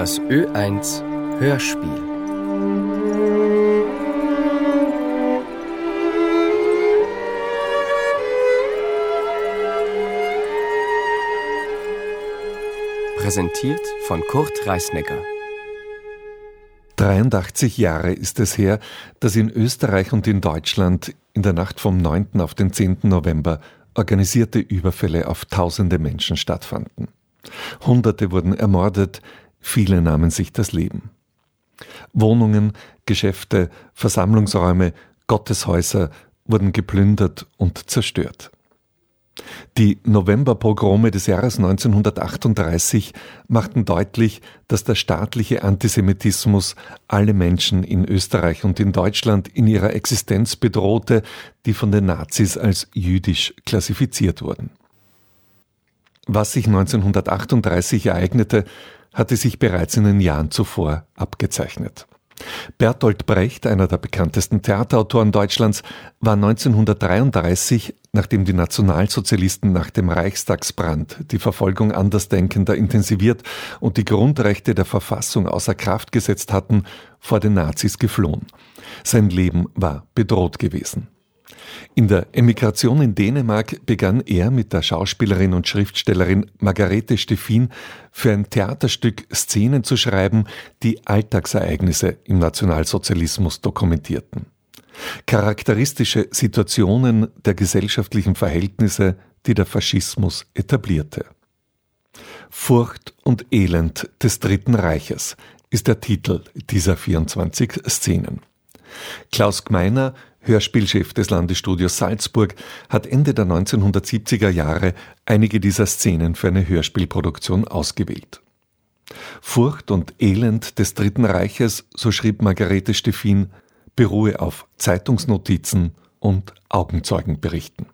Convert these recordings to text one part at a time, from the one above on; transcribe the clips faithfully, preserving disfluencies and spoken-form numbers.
Das Ö eins Hörspiel. Präsentiert von Kurt Reisnecker. dreiundachtzig Jahre ist es her, dass in Österreich und in Deutschland in der Nacht vom neunten auf den zehnten November organisierte Überfälle auf tausende Menschen stattfanden. Hunderte wurden ermordet, viele nahmen sich das Leben. Wohnungen, Geschäfte, Versammlungsräume, Gotteshäuser wurden geplündert und zerstört. Die Novemberpogrome des Jahres neunzehnhundertachtunddreißig machten deutlich, dass der staatliche Antisemitismus alle Menschen in Österreich und in Deutschland in ihrer Existenz bedrohte, die von den Nazis als jüdisch klassifiziert wurden. Was sich neunzehnhundertachtunddreißig ereignete, hatte sich bereits in den Jahren zuvor abgezeichnet. Bertolt Brecht, einer der bekanntesten Theaterautoren Deutschlands, war neunzehnhundertdreiunddreißig, nachdem die Nationalsozialisten nach dem Reichstagsbrand die Verfolgung Andersdenkender intensiviert und die Grundrechte der Verfassung außer Kraft gesetzt hatten, vor den Nazis geflohen. Sein Leben war bedroht gewesen. In der Emigration in Dänemark begann er mit der Schauspielerin und Schriftstellerin Margarete Steffin für ein Theaterstück Szenen zu schreiben, die Alltagsereignisse im Nationalsozialismus dokumentierten. Charakteristische Situationen der gesellschaftlichen Verhältnisse, die der Faschismus etablierte. Furcht und Elend des Dritten Reiches ist der Titel dieser vierundzwanzig Szenen. Klaus Gmeiner, Hörspielchef des Landesstudios Salzburg, hat Ende der neunzehnhundertsiebziger Jahre einige dieser Szenen für eine Hörspielproduktion ausgewählt. Furcht und Elend des Dritten Reiches, so schrieb Margarete Steffin, beruhe auf Zeitungsnotizen und Augenzeugenberichten.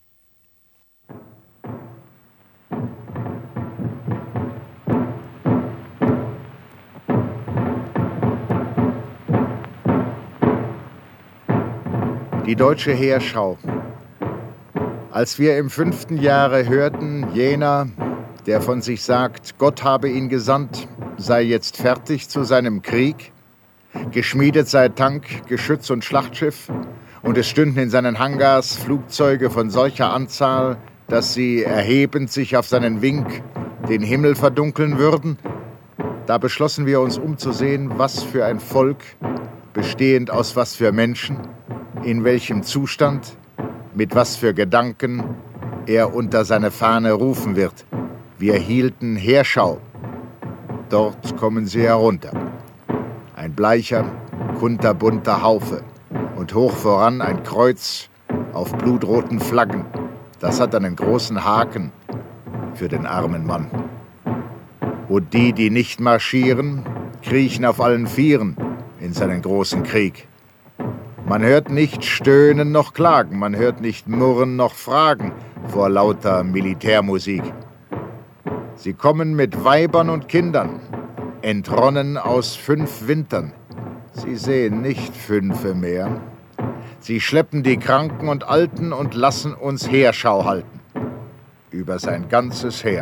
Die deutsche Heerschau. Als wir im fünften Jahre hörten, jener, der von sich sagt, Gott habe ihn gesandt, sei jetzt fertig zu seinem Krieg, geschmiedet sei Tank, Geschütz und Schlachtschiff, und es stünden in seinen Hangars Flugzeuge von solcher Anzahl, dass sie, erhebend sich auf seinen Wink, den Himmel verdunkeln würden, da beschlossen wir uns umzusehen, was für ein Volk, bestehend aus was für Menschen, in welchem Zustand, mit was für Gedanken er unter seine Fahne rufen wird. Wir hielten Heerschau. Dort kommen sie herunter. Ein bleicher, kunterbunter Haufe und hoch voran ein Kreuz auf blutroten Flaggen. Das hat einen großen Haken für den armen Mann. Und die, die nicht marschieren, kriechen auf allen Vieren in seinen großen Krieg. Man hört nicht stöhnen noch klagen, man hört nicht murren noch fragen vor lauter Militärmusik. Sie kommen mit Weibern und Kindern, entronnen aus fünf Wintern. Sie sehen nicht Fünfe mehr. Sie schleppen die Kranken und Alten und lassen uns Heerschau halten. Über sein ganzes Heer.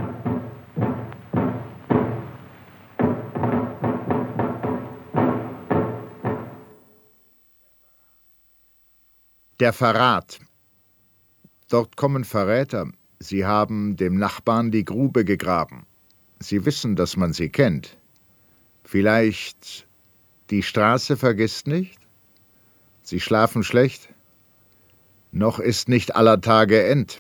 Der Verrat. Dort kommen Verräter. Sie haben dem Nachbarn die Grube gegraben. Sie wissen, dass man sie kennt. Vielleicht die Straße vergisst nicht? Sie schlafen schlecht? Noch ist nicht aller Tage End.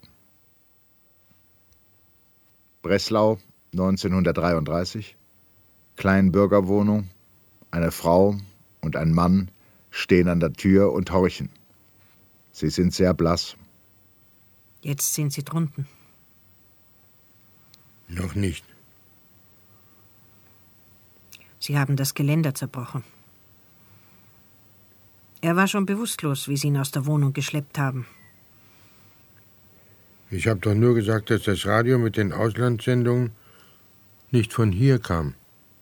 Breslau, neunzehnhundertdreiunddreißig. Kleinbürgerwohnung. Eine Frau und ein Mann stehen an der Tür und horchen. Sie sind sehr blass. Jetzt sind sie drunten. Noch nicht. Sie haben das Geländer zerbrochen. Er war schon bewusstlos, wie sie ihn aus der Wohnung geschleppt haben. Ich habe doch nur gesagt, dass das Radio mit den Auslandssendungen nicht von hier kam.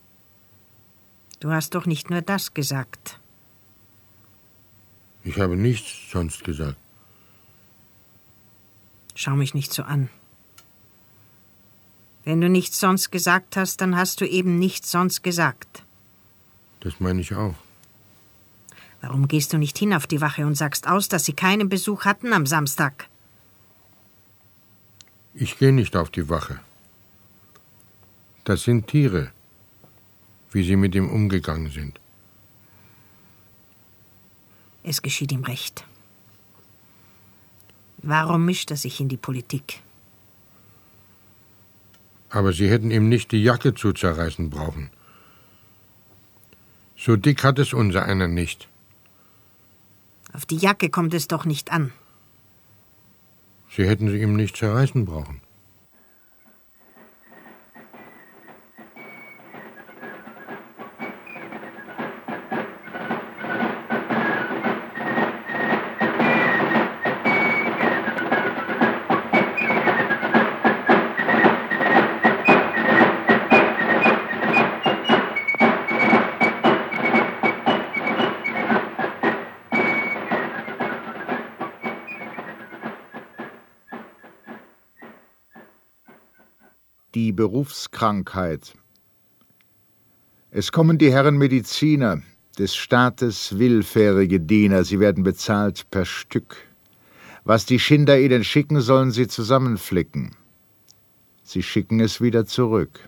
Du hast doch nicht nur das gesagt. Ich habe nichts sonst gesagt. Schau mich nicht so an. Wenn du nichts sonst gesagt hast, dann hast du eben nichts sonst gesagt. Das meine ich auch. Warum gehst du nicht hin auf die Wache und sagst aus, dass sie keinen Besuch hatten am Samstag? Ich gehe nicht auf die Wache. Das sind Tiere, wie sie mit ihm umgegangen sind. Es geschieht ihm recht. Warum mischt er sich in die Politik? Aber Sie hätten ihm nicht die Jacke zu zerreißen brauchen. So dick hat es unser einer nicht. Auf die Jacke kommt es doch nicht an. Sie hätten sie ihm nicht zerreißen brauchen. Die Berufskrankheit. Es kommen die Herren Mediziner, des Staates willfährige Diener, sie werden bezahlt per Stück. Was die Schinder ihnen schicken, sollen sie zusammenflicken. Sie schicken es wieder zurück.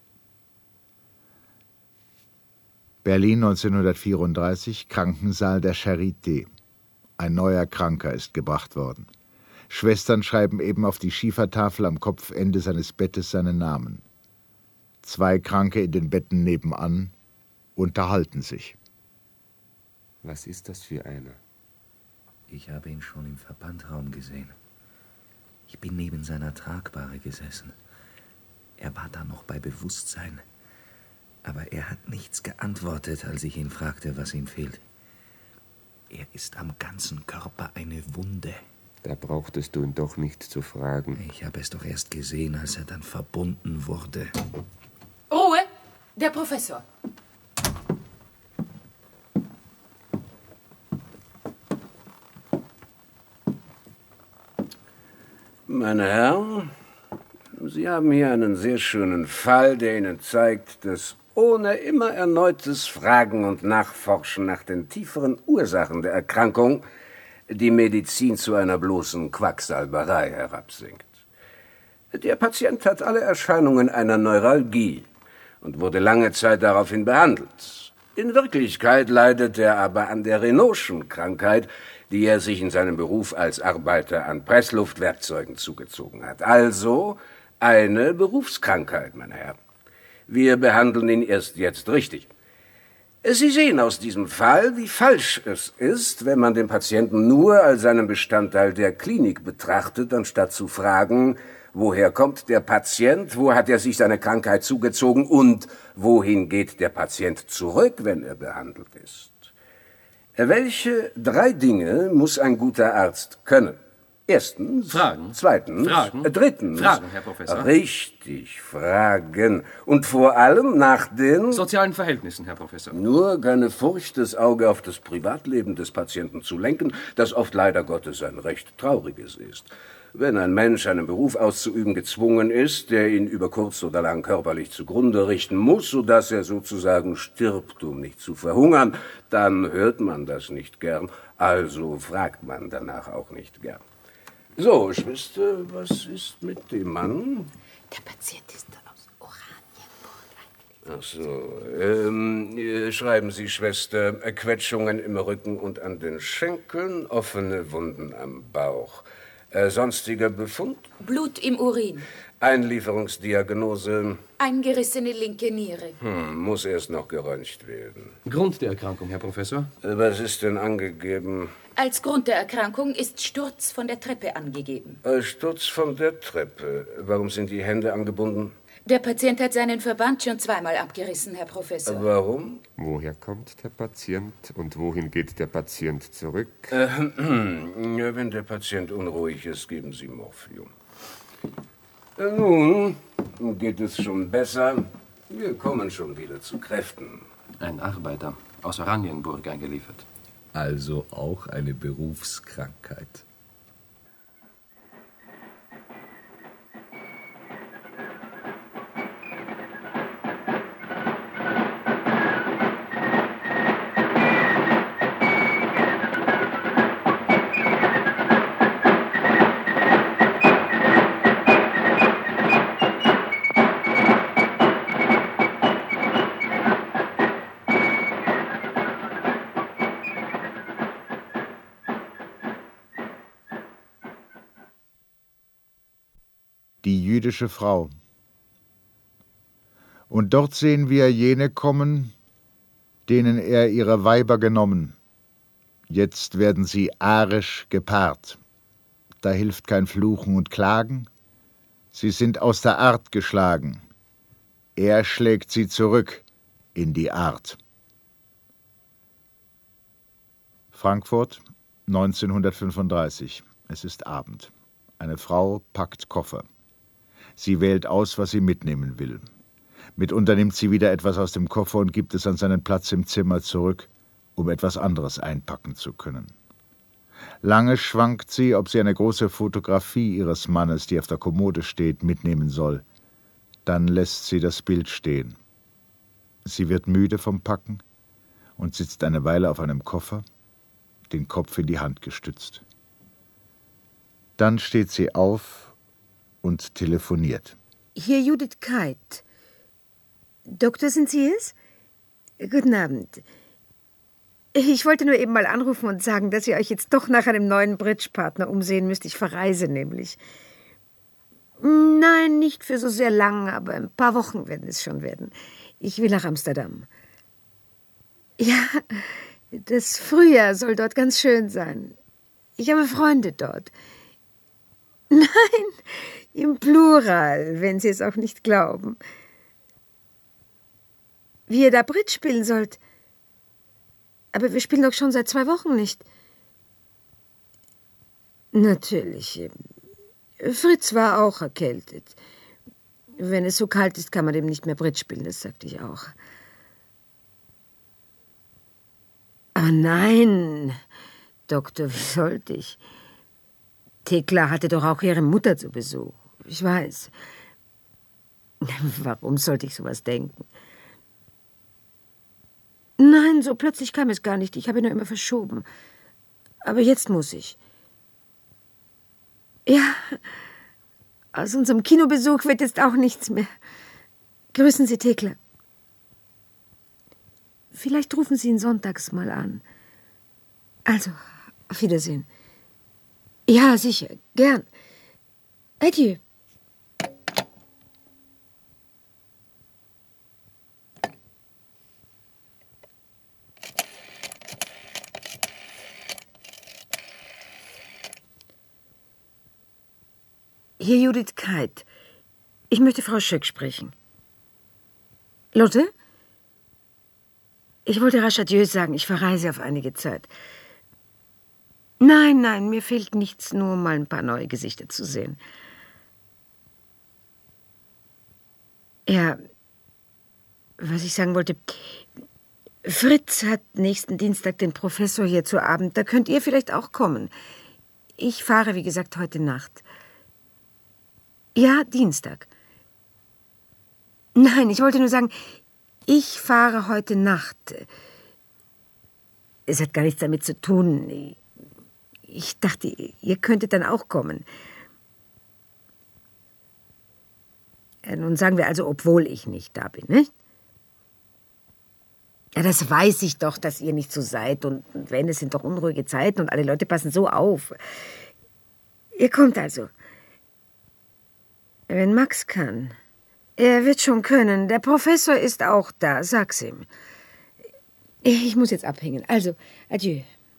Berlin neunzehnhundertvierunddreißig, Krankensaal der Charité. Ein neuer Kranker ist gebracht worden. Schwestern schreiben eben auf die Schiefertafel am Kopfende seines Bettes seinen Namen. Zwei Kranke in den Betten nebenan unterhalten sich. Was ist das für einer? Ich habe ihn schon im Verbandraum gesehen. Ich bin neben seiner Tragbare gesessen. Er war da noch bei Bewusstsein. Aber er hat nichts geantwortet, als ich ihn fragte, was ihm fehlt. Er ist am ganzen Körper eine Wunde. Da brauchtest du ihn doch nicht zu fragen. Ich habe es doch erst gesehen, als er dann verbunden wurde. Ruhe! Der Professor. Meine Herren, Sie haben hier einen sehr schönen Fall, der Ihnen zeigt, dass ohne immer erneutes Fragen und Nachforschen nach den tieferen Ursachen der Erkrankung die Medizin zu einer bloßen Quacksalberei herabsinkt. Der Patient hat alle Erscheinungen einer Neuralgie und wurde lange Zeit daraufhin behandelt. In Wirklichkeit leidet er aber an der Raynaud'schen Krankheit, die er sich in seinem Beruf als Arbeiter an Pressluftwerkzeugen zugezogen hat. Also eine Berufskrankheit, meine Herren. Wir behandeln ihn erst jetzt richtig. Sie sehen aus diesem Fall, wie falsch es ist, wenn man den Patienten nur als einen Bestandteil der Klinik betrachtet, anstatt zu fragen, woher kommt der Patient, wo hat er sich seine Krankheit zugezogen und wohin geht der Patient zurück, wenn er behandelt ist. Welche drei Dinge muss ein guter Arzt können? Erstens. Fragen. Zweitens. Fragen. Drittens. Fragen, Herr Professor. Richtig, Fragen. Und vor allem nach den sozialen Verhältnissen, Herr Professor. Nur keine Furcht, das Auge auf das Privatleben des Patienten zu lenken, das oft leider Gottes ein recht trauriges ist. Wenn ein Mensch einen Beruf auszuüben gezwungen ist, der ihn über kurz oder lang körperlich zugrunde richten muss, sodass er sozusagen stirbt, um nicht zu verhungern, dann hört man das nicht gern, also fragt man danach auch nicht gern. So, Schwester, was ist mit dem Mann? Der Patient ist aus Oranienburg. Ach so, ähm, äh, schreiben Sie, Schwester, Quetschungen im Rücken und an den Schenkeln, offene Wunden am Bauch. Äh, sonstiger Befund? Blut im Urin. Einlieferungsdiagnose? Eingerissene linke Niere. Hm, muss erst noch geröntgt werden. Grund der Erkrankung, Herr Professor? Äh, was ist denn angegeben? Als Grund der Erkrankung ist Sturz von der Treppe angegeben. Äh, Sturz von der Treppe. Warum sind die Hände angebunden? Der Patient hat seinen Verband schon zweimal abgerissen, Herr Professor. Äh, warum? Woher kommt der Patient und wohin geht der Patient zurück? Äh, wenn der Patient unruhig ist, geben Sie Morphium. Äh, nun, geht es schon besser. Wir kommen schon wieder zu Kräften. Ein Arbeiter aus Oranienburg eingeliefert. Also auch eine Berufskrankheit. die jüdische Frau. Und dort sehen wir jene kommen, denen er ihre Weiber genommen. Jetzt werden sie arisch gepaart. Da hilft kein Fluchen und Klagen. Sie sind aus der Art geschlagen. Er schlägt sie zurück in die Art. Frankfurt, neunzehnhundertfünfunddreißig. Es ist Abend. Eine Frau packt Koffer. Sie wählt aus, was sie mitnehmen will. Mitunter nimmt sie wieder etwas aus dem Koffer und gibt es an seinen Platz im Zimmer zurück, um etwas anderes einpacken zu können. Lange schwankt sie, ob sie eine große Fotografie ihres Mannes, die auf der Kommode steht, mitnehmen soll. Dann lässt sie das Bild stehen. Sie wird müde vom Packen und sitzt eine Weile auf einem Koffer, den Kopf in die Hand gestützt. Dann steht sie auf und telefoniert. Hier Judith Kite. Doktor, sind Sie es? Guten Abend. Ich wollte nur eben mal anrufen und sagen, dass ihr euch jetzt doch nach einem neuen Bridge-Partner umsehen müsst. Ich verreise nämlich. Nein, nicht für so sehr lang, aber ein paar Wochen werden es schon werden. Ich will nach Amsterdam. Ja, das Frühjahr soll dort ganz schön sein. Ich habe Freunde dort. Nein, im Plural, wenn Sie es auch nicht glauben. Wie ihr da Bridge spielen sollt. Aber wir spielen doch schon seit zwei Wochen nicht. Natürlich. Fritz war auch erkältet. Wenn es so kalt ist, kann man eben nicht mehr Bridge spielen, das sagte ich auch. Aber nein, Doktor, wie sollte ich? Thekla hatte doch auch ihre Mutter zu Besuch. Ich weiß. Warum sollte ich sowas denken? Nein, so plötzlich kam es gar nicht. Ich habe nur immer verschoben. Aber jetzt muss ich. Ja, aus unserem Kinobesuch wird jetzt auch nichts mehr. Grüßen Sie Thekla. Vielleicht rufen Sie ihn sonntags mal an. Also, auf Wiedersehen. Ja, sicher, gern. Adieu. Hier Judith Kite. Ich möchte Frau Schöck sprechen. Lotte? Ich wollte rasch Adieu sagen. Ich verreise auf einige Zeit. Nein, nein, mir fehlt nichts, nur mal ein paar neue Gesichter zu sehen. Ja, was ich sagen wollte, Fritz hat nächsten Dienstag den Professor hier zu Abend. Da könnt ihr vielleicht auch kommen. Ich fahre, wie gesagt, heute Nacht. Ja, Dienstag. Nein, ich wollte nur sagen, ich fahre heute Nacht. Es hat gar nichts damit zu tun. Ich dachte, ihr könntet dann auch kommen. Nun sagen wir also, obwohl ich nicht da bin, nicht? Ja, das weiß ich doch, dass ihr nicht so seid. Und wenn, es sind doch unruhige Zeiten und alle Leute passen so auf. Ihr kommt also. Wenn Max kann. Er wird schon können. Der Professor ist auch da, sag's ihm. Ich muss jetzt abhängen. Also, adieu.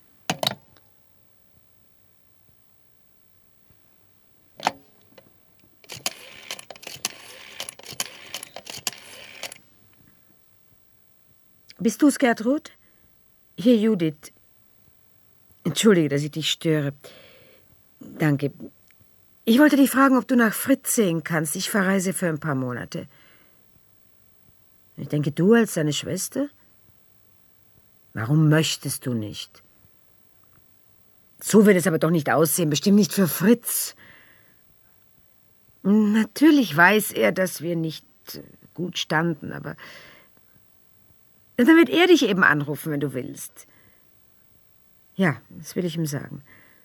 Bist du's, Gertrud? Hier, Judith. Entschuldige, dass ich dich störe. Danke. Ich wollte dich fragen, ob du nach Fritz sehen kannst. Ich verreise für ein paar Monate. Ich denke, du als seine Schwester? Warum möchtest du nicht? So wird es aber doch nicht aussehen. Bestimmt nicht für Fritz. Natürlich weiß er, dass wir nicht gut standen, aber dann wird er dich eben anrufen, wenn du willst. Ja, das will ich ihm sagen.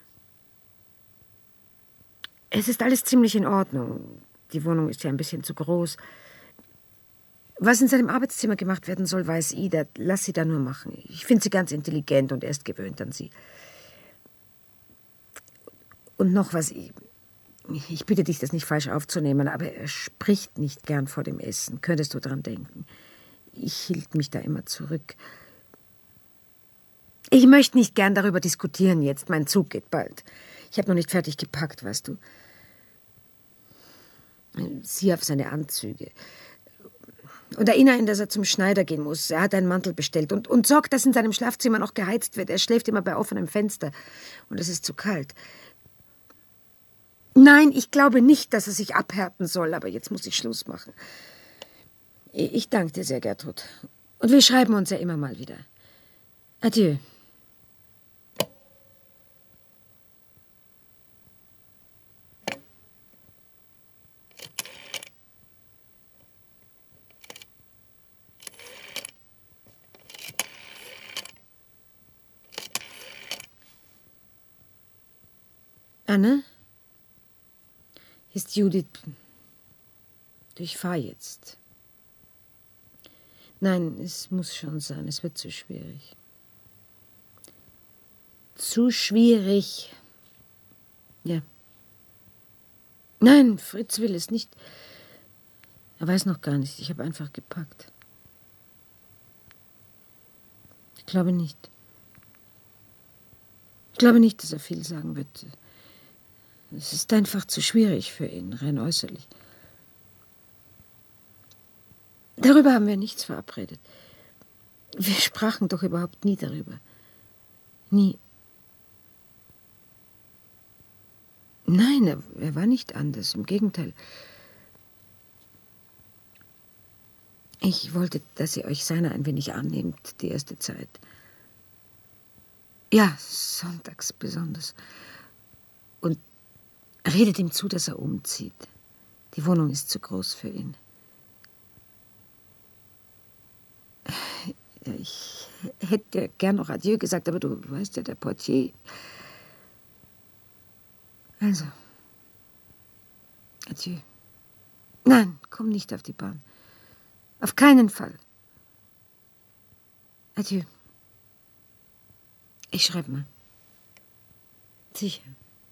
Es ist alles ziemlich in Ordnung. Die Wohnung ist ja ein bisschen zu groß. Was in seinem Arbeitszimmer gemacht werden soll, weiß Ida. Lass sie da nur machen. Ich finde sie ganz intelligent und er ist gewöhnt an sie. Und noch was. Ich bitte dich, das nicht falsch aufzunehmen, aber er spricht nicht gern vor dem Essen. Könntest du dran denken? Ich hielt mich da immer zurück. Ich möchte nicht gern darüber diskutieren jetzt. Mein Zug geht bald. Ich habe noch nicht fertig gepackt, weißt du. Sieh auf seine Anzüge. Und erinnere ihn, dass er zum Schneider gehen muss. Er hat einen Mantel bestellt. Und, und sorg, dass in seinem Schlafzimmer noch geheizt wird. Er schläft immer bei offenem Fenster. Und es ist zu kalt. Nein, ich glaube nicht, dass er sich abhärten soll. Aber jetzt muss ich Schluss machen. Ich danke dir sehr, Gertrud. Und wir schreiben uns ja immer mal wieder. Adieu. Anne? Hier ist Judith. Ich fahre jetzt. Nein, es muss schon sein. Es wird zu schwierig. Zu schwierig. Ja. Nein, Fritz will es nicht. Er weiß noch gar nicht. Ich habe einfach gepackt. Ich glaube nicht. Ich glaube nicht, dass er viel sagen wird. Es ist einfach zu schwierig für ihn, rein äußerlich. Darüber haben wir nichts verabredet. Wir sprachen doch überhaupt nie darüber. Nie. Nein, er, er war nicht anders. Im Gegenteil. Ich wollte, dass ihr euch seiner ein wenig annehmt, die erste Zeit. Ja, sonntags besonders. Und redet ihm zu, dass er umzieht. Die Wohnung ist zu groß für ihn. Ich hätte gern noch Adieu gesagt, aber du weißt ja, der Portier. Also, Adieu. Nein, komm nicht auf die Bahn. Auf keinen Fall. Adieu. Ich schreibe mal. Sicher.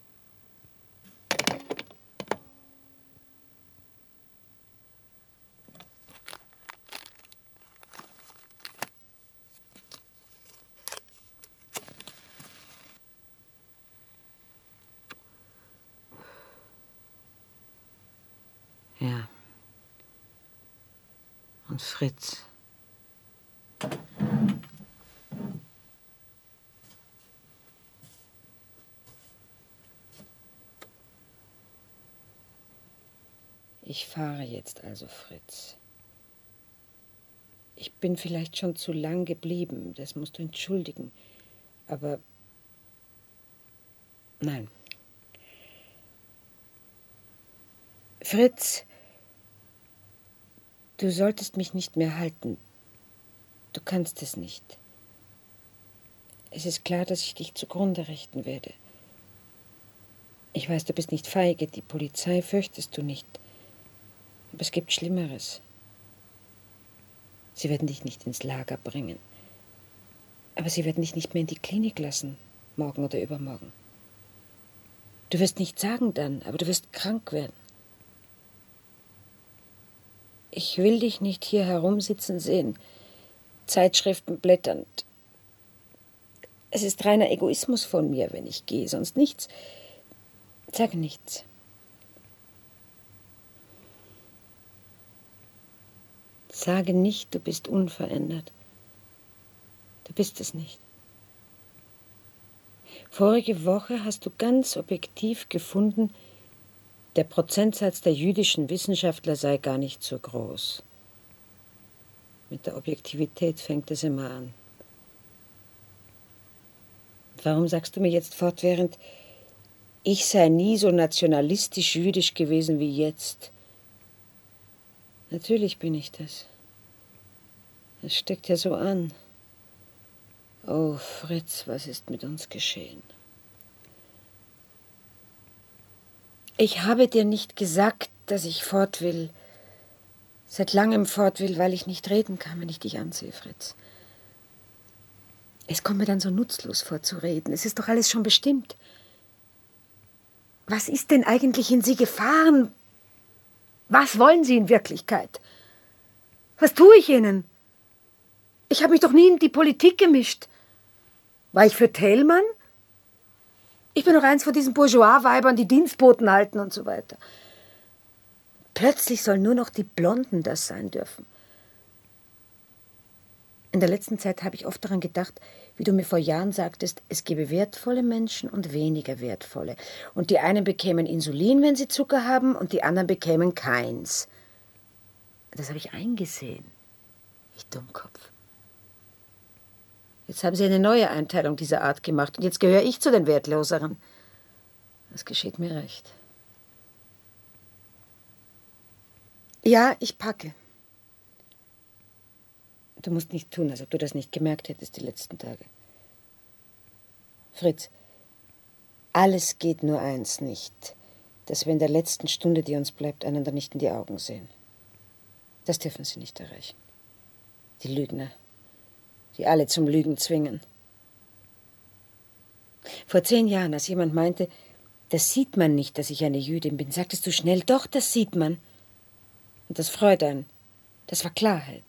Ja. Und Fritz. Ich fahre jetzt also, Fritz. Ich bin vielleicht schon zu lang geblieben, das musst du entschuldigen. Aber nein. Fritz, du solltest mich nicht mehr halten. Du kannst es nicht. Es ist klar, dass ich dich zugrunde richten werde. Ich weiß, du bist nicht feige, die Polizei fürchtest du nicht. Aber es gibt Schlimmeres. Sie werden dich nicht ins Lager bringen. Aber sie werden dich nicht mehr in die Klinik lassen, morgen oder übermorgen. Du wirst nicht sagen dann, aber du wirst krank werden. Ich will dich nicht hier herumsitzen sehen, Zeitschriften blätternd. Es ist reiner Egoismus von mir, wenn ich gehe, sonst nichts. Sage nichts. Sage nicht, du bist unverändert. Du bist es nicht. Vorige Woche hast du ganz objektiv gefunden, der Prozentsatz der jüdischen Wissenschaftler sei gar nicht so groß. Mit der Objektivität fängt es immer an. Warum sagst du mir jetzt fortwährend, ich sei nie so nationalistisch jüdisch gewesen wie jetzt? Natürlich bin ich das. Es steckt ja so an. Oh, Fritz, was ist mit uns geschehen? Ich habe dir nicht gesagt, dass ich fort will. Seit langem fort will, weil ich nicht reden kann, wenn ich dich ansehe, Fritz. Es kommt mir dann so nutzlos vor zu reden. Es ist doch alles schon bestimmt. Was ist denn eigentlich in Sie gefahren? Was wollen Sie in Wirklichkeit? Was tue ich Ihnen? Ich habe mich doch nie in die Politik gemischt. War ich für Thälmann? Ich bin doch eins von diesen Bourgeois-Weibern, die Dienstboten halten und so weiter. Plötzlich sollen nur noch die Blonden das sein dürfen. In der letzten Zeit habe ich oft daran gedacht, wie du mir vor Jahren sagtest, es gebe wertvolle Menschen und weniger wertvolle. Und die einen bekämen Insulin, wenn sie Zucker haben, und die anderen bekämen keins. Das habe ich eingesehen. Ich Dummkopf. Jetzt haben sie eine neue Einteilung dieser Art gemacht und jetzt gehöre ich zu den Wertloseren. Das geschieht mir recht. Ja, ich packe. Du musst nicht tun, als ob du das nicht gemerkt hättest die letzten Tage. Fritz, alles geht nur eins nicht, dass wir in der letzten Stunde, die uns bleibt, einander nicht in die Augen sehen. Das dürfen sie nicht erreichen. Die Lügner, die alle zum Lügen zwingen. Vor zehn Jahren, als jemand meinte, das sieht man nicht, dass ich eine Jüdin bin, sagtest du schnell, doch, das sieht man. Und das freut einen. Das war Klarheit.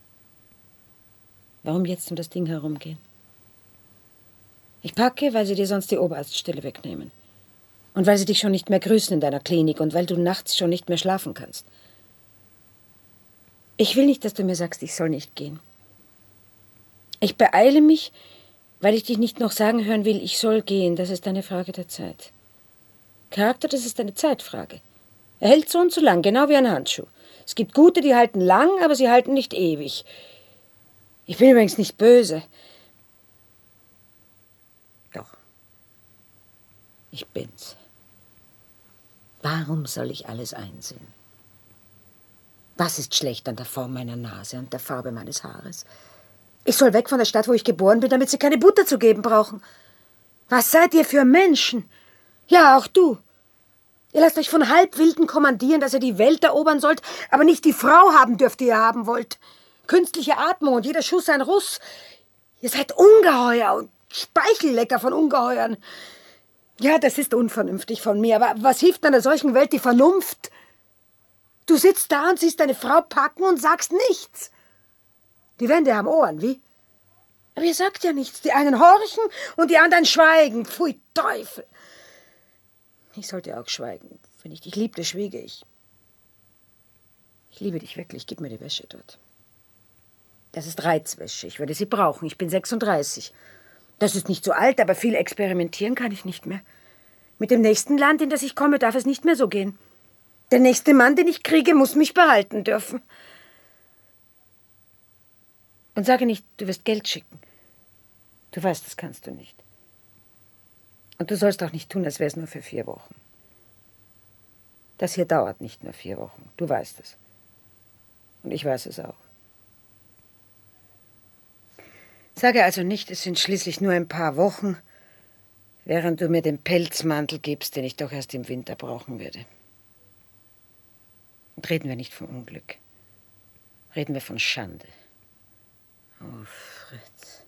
Warum jetzt um das Ding herumgehen? Ich packe, weil sie dir sonst die Oberarztstelle wegnehmen. Und weil sie dich schon nicht mehr grüßen in deiner Klinik und weil du nachts schon nicht mehr schlafen kannst. Ich will nicht, dass du mir sagst, ich soll nicht gehen. Ich beeile mich, weil ich dich nicht noch sagen hören will, ich soll gehen. Das ist eine Frage der Zeit. Charakter, das ist eine Zeitfrage. Er hält so und so lang, genau wie ein Handschuh. Es gibt Gute, die halten lang, aber sie halten nicht ewig. Ich bin übrigens nicht böse. Doch. Ich bin's. Warum soll ich alles einsehen? Was ist schlecht an der Form meiner Nase und der Farbe meines Haares? Ich soll weg von der Stadt, wo ich geboren bin, damit sie keine Butter zu geben brauchen. Was seid ihr für Menschen? Ja, auch du. Ihr lasst euch von Halbwilden kommandieren, dass ihr die Welt erobern sollt, aber nicht die Frau haben dürft, die ihr haben wollt. Künstliche Atmung und jeder Schuss ein Russ. Ihr seid Ungeheuer und Speichellecker von Ungeheuern. Ja, das ist unvernünftig von mir, aber was hilft einer solchen Welt die Vernunft? Du sitzt da und siehst deine Frau packen und sagst nichts. Die Wände haben Ohren, wie? Aber ihr sagt ja nichts. Die einen horchen und die anderen schweigen. Pfui, Teufel. Ich sollte auch schweigen. Wenn ich dich liebte, schwiege ich. Ich liebe dich wirklich. Gib mir die Wäsche dort. Das ist Reizwäsche. Ich würde sie brauchen. Ich bin sechsunddreißig. Das ist nicht so alt, aber viel experimentieren kann ich nicht mehr. Mit dem nächsten Land, in das ich komme, darf es nicht mehr so gehen. Der nächste Mann, den ich kriege, muss mich behalten dürfen. Und sage nicht, du wirst Geld schicken. Du weißt, das kannst du nicht. Und du sollst auch nicht tun, als wäre es nur für vier Wochen. Das hier dauert nicht nur vier Wochen. Du weißt es. Und ich weiß es auch. Sage also nicht, es sind schließlich nur ein paar Wochen, während du mir den Pelzmantel gibst, den ich doch erst im Winter brauchen werde. Und reden wir nicht von Unglück. Reden wir von Schande. Oh, Fritz.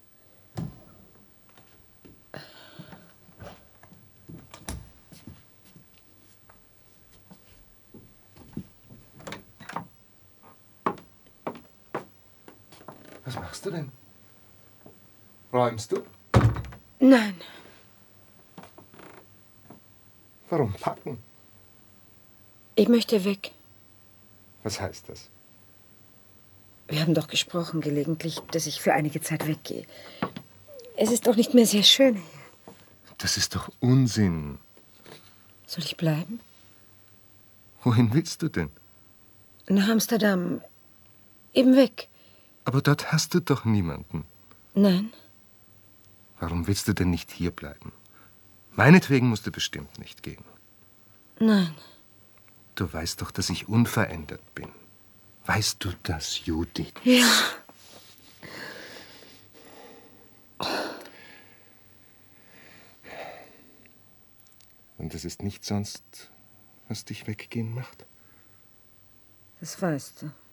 Was machst du denn? Räumst du? Nein. Warum packen? Ich möchte weg. Was heißt das? Wir haben doch gesprochen gelegentlich, dass ich für einige Zeit weggehe. Es ist doch nicht mehr sehr schön hier. Das ist doch Unsinn. Soll ich bleiben? Wohin willst du denn? Nach Amsterdam. Eben weg. Aber dort hast du doch niemanden. Nein. Warum willst du denn nicht hier bleiben? Meinetwegen musst du bestimmt nicht gehen. Nein. Du weißt doch, dass ich unverändert bin. Weißt du das, Judith? Ja. Und das ist nicht sonst, was dich weggehen macht? Das weißt du.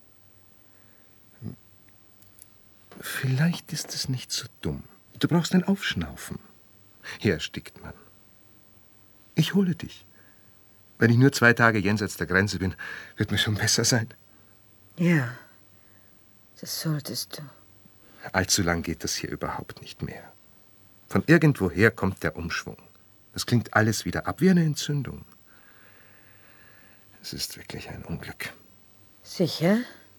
Vielleicht ist es nicht so dumm. Du brauchst ein Aufschnaufen. Hier erstickt man. Ich hole dich. Wenn ich nur zwei Tage jenseits der Grenze bin, wird mir schon besser sein. Ja, das solltest du. Allzu lang geht das hier überhaupt nicht mehr. Von irgendwoher kommt der Umschwung. Das klingt alles wieder ab wie eine Entzündung. Es ist wirklich ein Unglück. Sicher?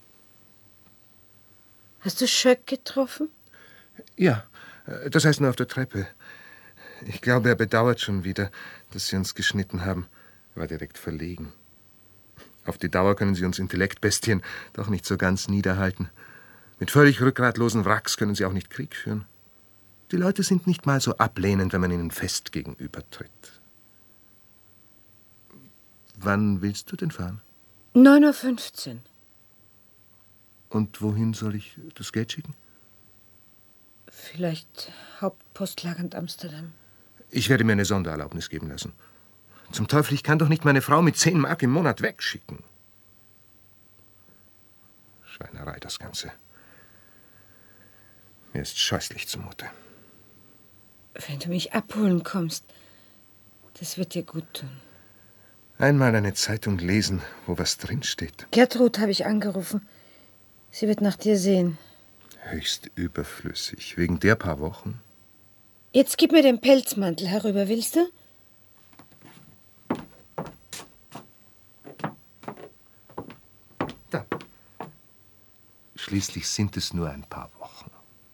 Hast du Schöck getroffen? Ja, das heißt nur auf der Treppe. Ich glaube, er bedauert schon wieder, dass Sie uns geschnitten haben. Er war direkt verlegen. Auf die Dauer können Sie uns Intellektbestien doch nicht so ganz niederhalten. Mit völlig rückgratlosen Wracks können Sie auch nicht Krieg führen. Die Leute sind nicht mal so ablehnend, wenn man ihnen fest gegenübertritt. Wann willst du denn fahren? neun Uhr fünfzehn. Und wohin soll ich das Geld schicken? Vielleicht Hauptpostlagernd Amsterdam. Ich werde mir eine Sondererlaubnis geben lassen. Zum Teufel, ich kann doch nicht meine Frau mit zehn Mark im Monat wegschicken. Schweinerei, das Ganze. Mir ist scheußlich zumute. Wenn du mich abholen kommst, das wird dir gut tun. Einmal eine Zeitung lesen, wo was drinsteht. Gertrud habe ich angerufen. Sie wird nach dir sehen. Höchst überflüssig. Wegen der paar Wochen. Jetzt gib mir den Pelzmantel herüber, willst du? Da. Schließlich sind es nur ein paar Wochen.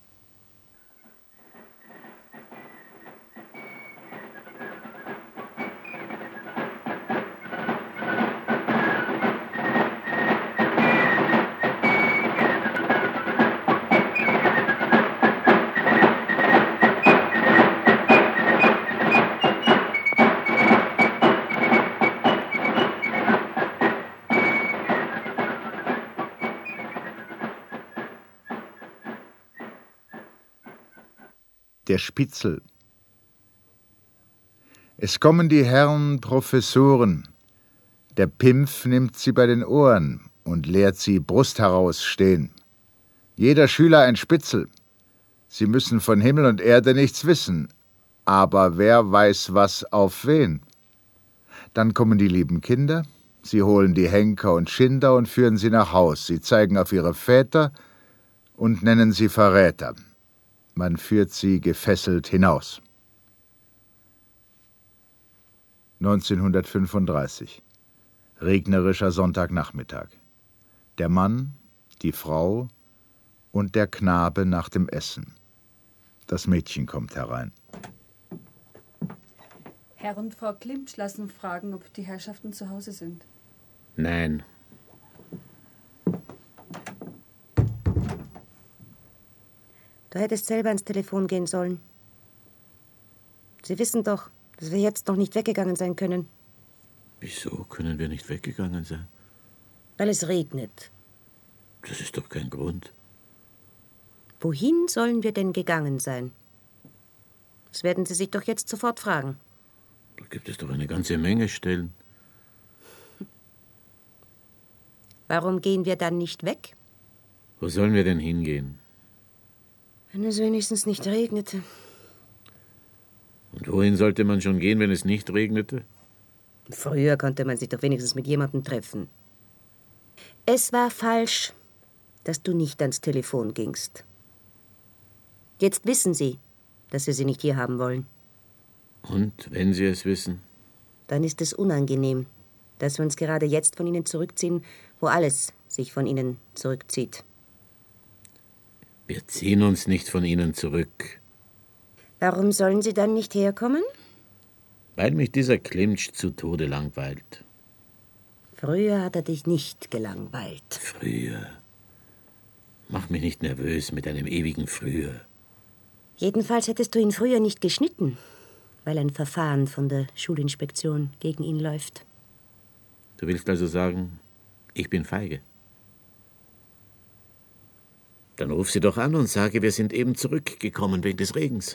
Der Spitzel. Es kommen die Herren Professoren. Der Pimpf nimmt sie bei den Ohren und lehrt sie Brust heraus stehen. Jeder Schüler ein Spitzel. Sie müssen von Himmel und Erde nichts wissen. Aber wer weiß was auf wen? Dann kommen die lieben Kinder. Sie holen die Henker und Schinder und führen sie nach Haus. Sie zeigen auf ihre Väter und nennen sie Verräter. Man führt sie gefesselt hinaus. neunzehnhundertfünfunddreißig. Regnerischer Sonntagnachmittag. Der Mann, die Frau und der Knabe nach dem Essen. Das Mädchen kommt herein. Herr und Frau Klimsch lassen fragen, ob die Herrschaften zu Hause sind. Nein. Du hättest selber ans Telefon gehen sollen. Sie wissen doch, dass wir jetzt noch nicht weggegangen sein können. Wieso können wir nicht weggegangen sein? Weil es regnet. Das ist doch kein Grund. Wohin sollen wir denn gegangen sein? Das werden Sie sich doch jetzt sofort fragen. Da gibt es doch eine ganze Menge Stellen. Warum gehen wir dann nicht weg? Wo sollen wir denn hingehen? Wenn es wenigstens nicht regnete. Und wohin sollte man schon gehen, wenn es nicht regnete? Früher konnte man sich doch wenigstens mit jemandem treffen. Es war falsch, dass du nicht ans Telefon gingst. Jetzt wissen Sie, dass wir Sie nicht hier haben wollen. Und wenn Sie es wissen? Dann ist es unangenehm, dass wir uns gerade jetzt von Ihnen zurückziehen, wo alles sich von Ihnen zurückzieht. Wir ziehen uns nicht von Ihnen zurück. Warum sollen Sie dann nicht herkommen? Weil mich dieser Klimsch zu Tode langweilt. Früher hat er dich nicht gelangweilt. Früher? Mach mich nicht nervös mit einem ewigen Früher. Jedenfalls hättest du ihn früher nicht geschnitten, weil ein Verfahren von der Schulinspektion gegen ihn läuft. Du willst also sagen, ich bin feige? Dann ruf sie doch an und sage, wir sind eben zurückgekommen wegen des Regens.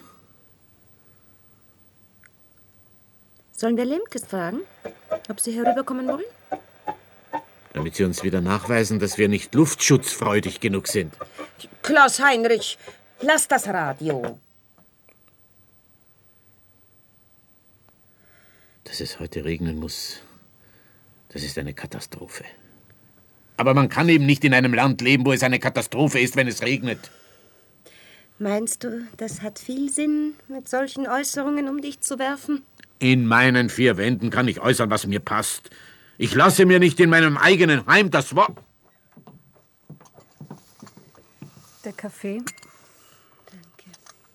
Sollen wir Lemkes fragen, ob sie herüberkommen wollen? Damit sie uns wieder nachweisen, dass wir nicht luftschutzfreudig genug sind. Klaus Heinrich, lass das Radio. Das Dass es heute regnen muss, das ist eine Katastrophe. Aber man kann eben nicht in einem Land leben, wo es eine Katastrophe ist, wenn es regnet. Meinst du, das hat viel Sinn, mit solchen Äußerungen um dich zu werfen? In meinen vier Wänden kann ich äußern, was mir passt. Ich lasse mir nicht in meinem eigenen Heim das Wort... Der Kaffee. Danke.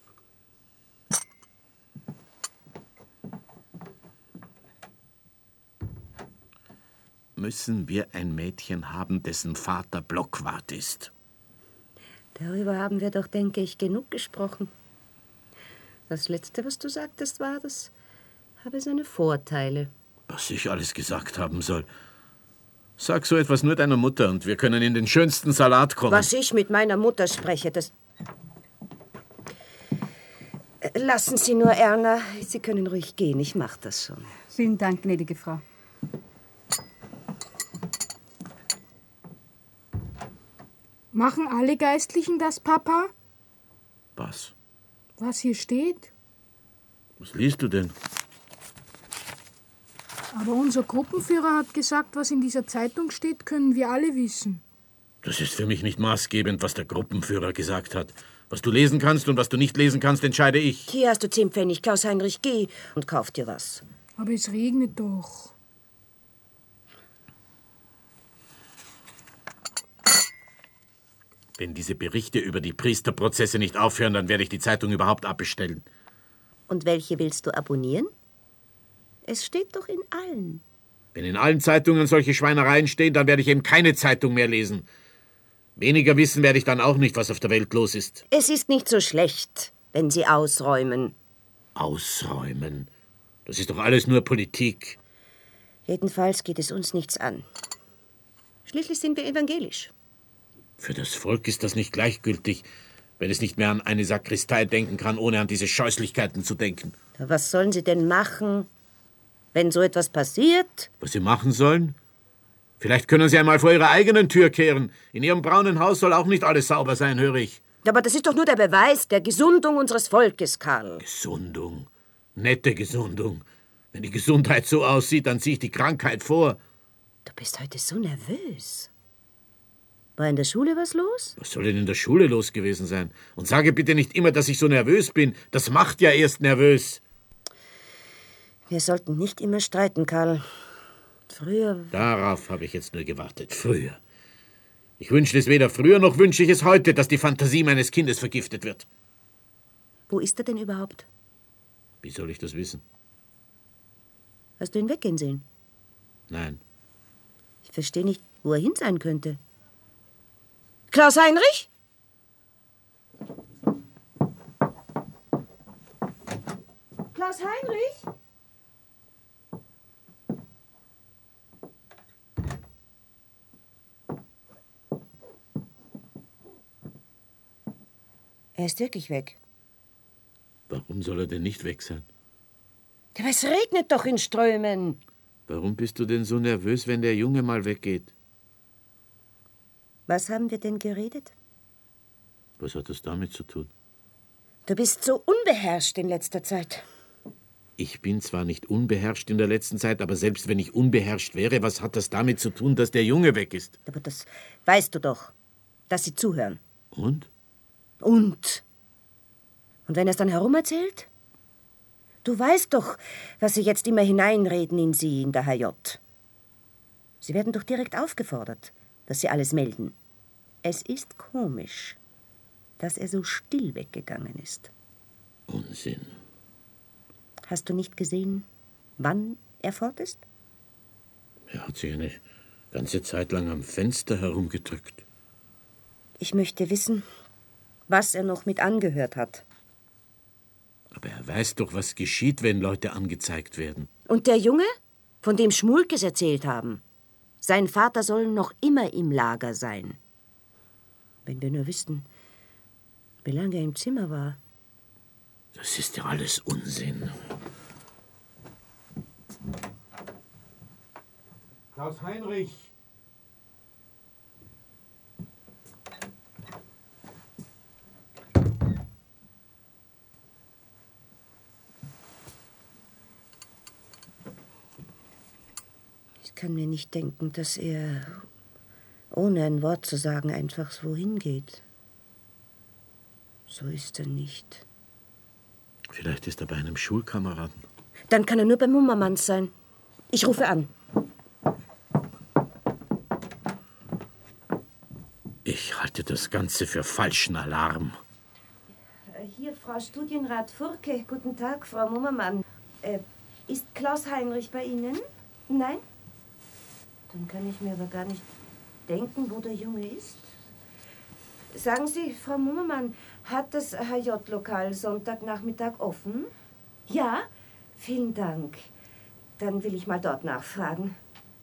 Müssen wir ein Mädchen haben, dessen Vater Blockwart ist? Darüber haben wir doch, denke ich, genug gesprochen. Das Letzte, was du sagtest, war, das habe seine Vorteile. Was ich alles gesagt haben soll. Sag so etwas nur deiner Mutter und wir können in den schönsten Salat kommen. Was ich mit meiner Mutter spreche, das... Lassen Sie nur, Erna. Sie können ruhig gehen, ich mach das schon. Vielen Dank, gnädige Frau. Machen alle Geistlichen das, Papa? Was? Was hier steht? Was liest du denn? Aber unser Gruppenführer hat gesagt, was in dieser Zeitung steht, können wir alle wissen. Das ist für mich nicht maßgebend, was der Gruppenführer gesagt hat. Was du lesen kannst und was du nicht lesen kannst, entscheide ich. Hier hast du zehn Pfennig, Klaus-Heinrich, geh und kauf dir was. Aber es regnet doch. Wenn diese Berichte über die Priesterprozesse nicht aufhören, dann werde ich die Zeitung überhaupt abbestellen. Und welche willst du abonnieren? Es steht doch in allen. Wenn in allen Zeitungen solche Schweinereien stehen, dann werde ich eben keine Zeitung mehr lesen. Weniger wissen werde ich dann auch nicht, was auf der Welt los ist. Es ist nicht so schlecht, wenn Sie ausräumen. Ausräumen? Das ist doch alles nur Politik. Jedenfalls geht es uns nichts an. Schließlich sind wir evangelisch. Für das Volk ist das nicht gleichgültig, wenn es nicht mehr an eine Sakristei denken kann, ohne an diese Scheußlichkeiten zu denken. Was sollen Sie denn machen, wenn so etwas passiert? Was Sie machen sollen? Vielleicht können Sie einmal vor Ihrer eigenen Tür kehren. In Ihrem braunen Haus soll auch nicht alles sauber sein, höre ich. Aber das ist doch nur der Beweis der Gesundung unseres Volkes, Karl. Gesundung? Nette Gesundung. Wenn die Gesundheit so aussieht, dann ziehe ich die Krankheit vor. Du bist heute so nervös. War in der Schule was los? Was soll denn in der Schule los gewesen sein? Und sage bitte nicht immer, dass ich so nervös bin. Das macht ja erst nervös. Wir sollten nicht immer streiten, Karl. Früher... Darauf habe ich jetzt nur gewartet. Früher. Ich wünsche es weder früher, noch wünsche ich es heute, dass die Fantasie meines Kindes vergiftet wird. Wo ist er denn überhaupt? Wie soll ich das wissen? Hast du ihn weggehen sehen? Nein. Ich verstehe nicht, wo er hin sein könnte. Klaus-Heinrich? Klaus-Heinrich? Er ist wirklich weg. Warum soll er denn nicht weg sein? Aber es regnet doch in Strömen. Warum bist du denn so nervös, wenn der Junge mal weggeht? Was haben wir denn geredet? Was hat das damit zu tun? Du bist so unbeherrscht in letzter Zeit. Ich bin zwar nicht unbeherrscht in der letzten Zeit, aber selbst wenn ich unbeherrscht wäre, was hat das damit zu tun, dass der Junge weg ist? Aber das weißt du doch, dass sie zuhören. Und? Und? Und wenn er es dann herumerzählt? Du weißt doch, was sie jetzt immer hineinreden in sie in der H J. Sie werden doch direkt aufgefordert, dass sie alles melden. Es ist komisch, dass er so still weggegangen ist. Unsinn. Hast du nicht gesehen, wann er fort ist? Er hat sich eine ganze Zeit lang am Fenster herumgedrückt. Ich möchte wissen, was er noch mit angehört hat. Aber er weiß doch, was geschieht, wenn Leute angezeigt werden. Und der Junge, von dem Schmulkes erzählt haben, sein Vater soll noch immer im Lager sein. Wenn wir nur wüssten, wie lange er im Zimmer war. Das ist ja alles Unsinn. Klaus-Heinrich! Ich kann mir nicht denken, dass er, ohne ein Wort zu sagen, einfach so hingeht. So ist er nicht. Vielleicht ist er bei einem Schulkameraden. Dann kann er nur beim Mummermanns sein. Ich rufe an. Ich halte das Ganze für falschen Alarm. Hier, Frau Studienrat Furke. Guten Tag, Frau Mummermann. Äh, ist Klaus Heinrich bei Ihnen? Nein? Dann kann ich mir aber gar nicht denken, wo der Junge ist. Sagen Sie, Frau Mummermann, hat das H J-Lokal Sonntagnachmittag offen? Ja? Vielen Dank. Dann will ich mal dort nachfragen.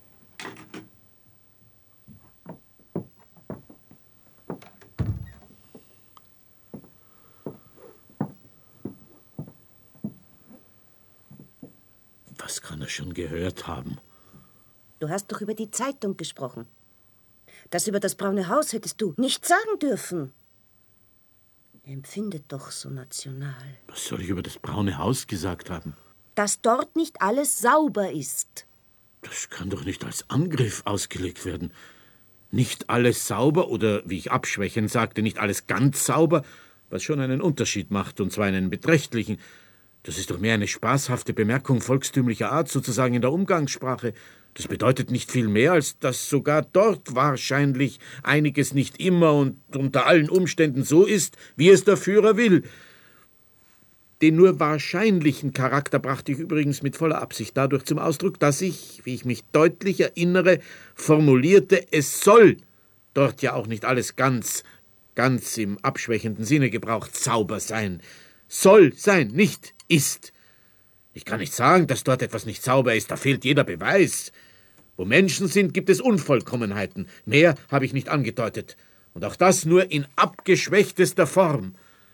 Was kann er schon gehört haben? Du hast doch über die Zeitung gesprochen. Das über das Braune Haus hättest du nicht sagen dürfen. Er empfindet doch so national. Was soll ich über das Braune Haus gesagt haben? Dass dort nicht alles sauber ist. Das kann doch nicht als Angriff ausgelegt werden. Nicht alles sauber oder, wie ich abschwächend sagte, nicht alles ganz sauber, was schon einen Unterschied macht, und zwar einen beträchtlichen. Das ist doch mehr eine spaßhafte Bemerkung volkstümlicher Art, sozusagen in der Umgangssprache. Das bedeutet nicht viel mehr, als dass sogar dort wahrscheinlich einiges nicht immer und unter allen Umständen so ist, wie es der Führer will. Den nur wahrscheinlichen Charakter brachte ich übrigens mit voller Absicht dadurch zum Ausdruck, dass ich, wie ich mich deutlich erinnere, formulierte, es soll dort ja auch nicht alles ganz, ganz im abschwächenden Sinne gebraucht sauber sein. Soll sein, nicht ist. Ich kann nicht sagen, dass dort etwas nicht sauber ist, da fehlt jeder Beweis. Wo Menschen sind, gibt es Unvollkommenheiten. Mehr habe ich nicht angedeutet. Und auch das nur in abgeschwächtester Form.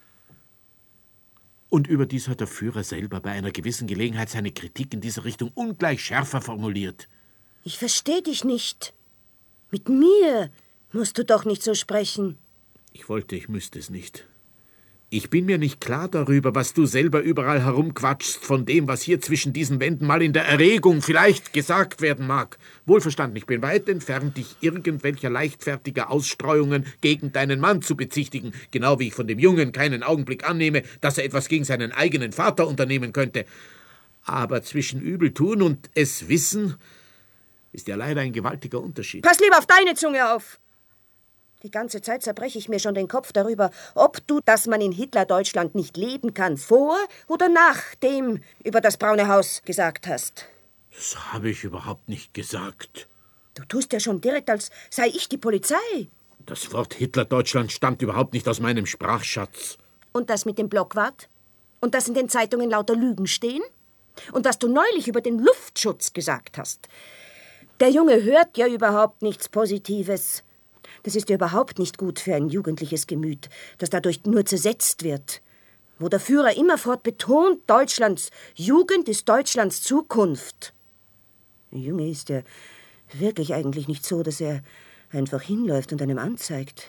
Und überdies hat der Führer selber bei einer gewissen Gelegenheit seine Kritik in dieser Richtung ungleich schärfer formuliert. Ich verstehe dich nicht. Mit mir musst du doch nicht so sprechen. Ich wollte, ich müsste es nicht. Ich bin mir nicht klar darüber, was du selber überall herumquatschst von dem, was hier zwischen diesen Wänden mal in der Erregung vielleicht gesagt werden mag. Wohlverstanden, ich bin weit entfernt, dich irgendwelcher leichtfertiger Ausstreuungen gegen deinen Mann zu bezichtigen, genau wie ich von dem Jungen keinen Augenblick annehme, dass er etwas gegen seinen eigenen Vater unternehmen könnte. Aber zwischen Übeltun und es wissen ist ja leider ein gewaltiger Unterschied. Pass lieber auf deine Zunge auf! Die ganze Zeit zerbreche ich mir schon den Kopf darüber, ob du, dass man in Hitler-Deutschland nicht leben kann, vor oder nachdem über das Braune Haus gesagt hast. Das habe ich überhaupt nicht gesagt. Du tust ja schon direkt, als sei ich die Polizei. Das Wort Hitler-Deutschland stammt überhaupt nicht aus meinem Sprachschatz. Und das mit dem Blockwart? Und dass in den Zeitungen lauter Lügen stehen? Und was du neulich über den Luftschutz gesagt hast? Der Junge hört ja überhaupt nichts Positives. Das ist ja überhaupt nicht gut für ein jugendliches Gemüt, das dadurch nur zersetzt wird. Wo der Führer immerfort betont, Deutschlands Jugend ist Deutschlands Zukunft. Der Junge ist ja wirklich eigentlich nicht so, dass er einfach hinläuft und einem anzeigt.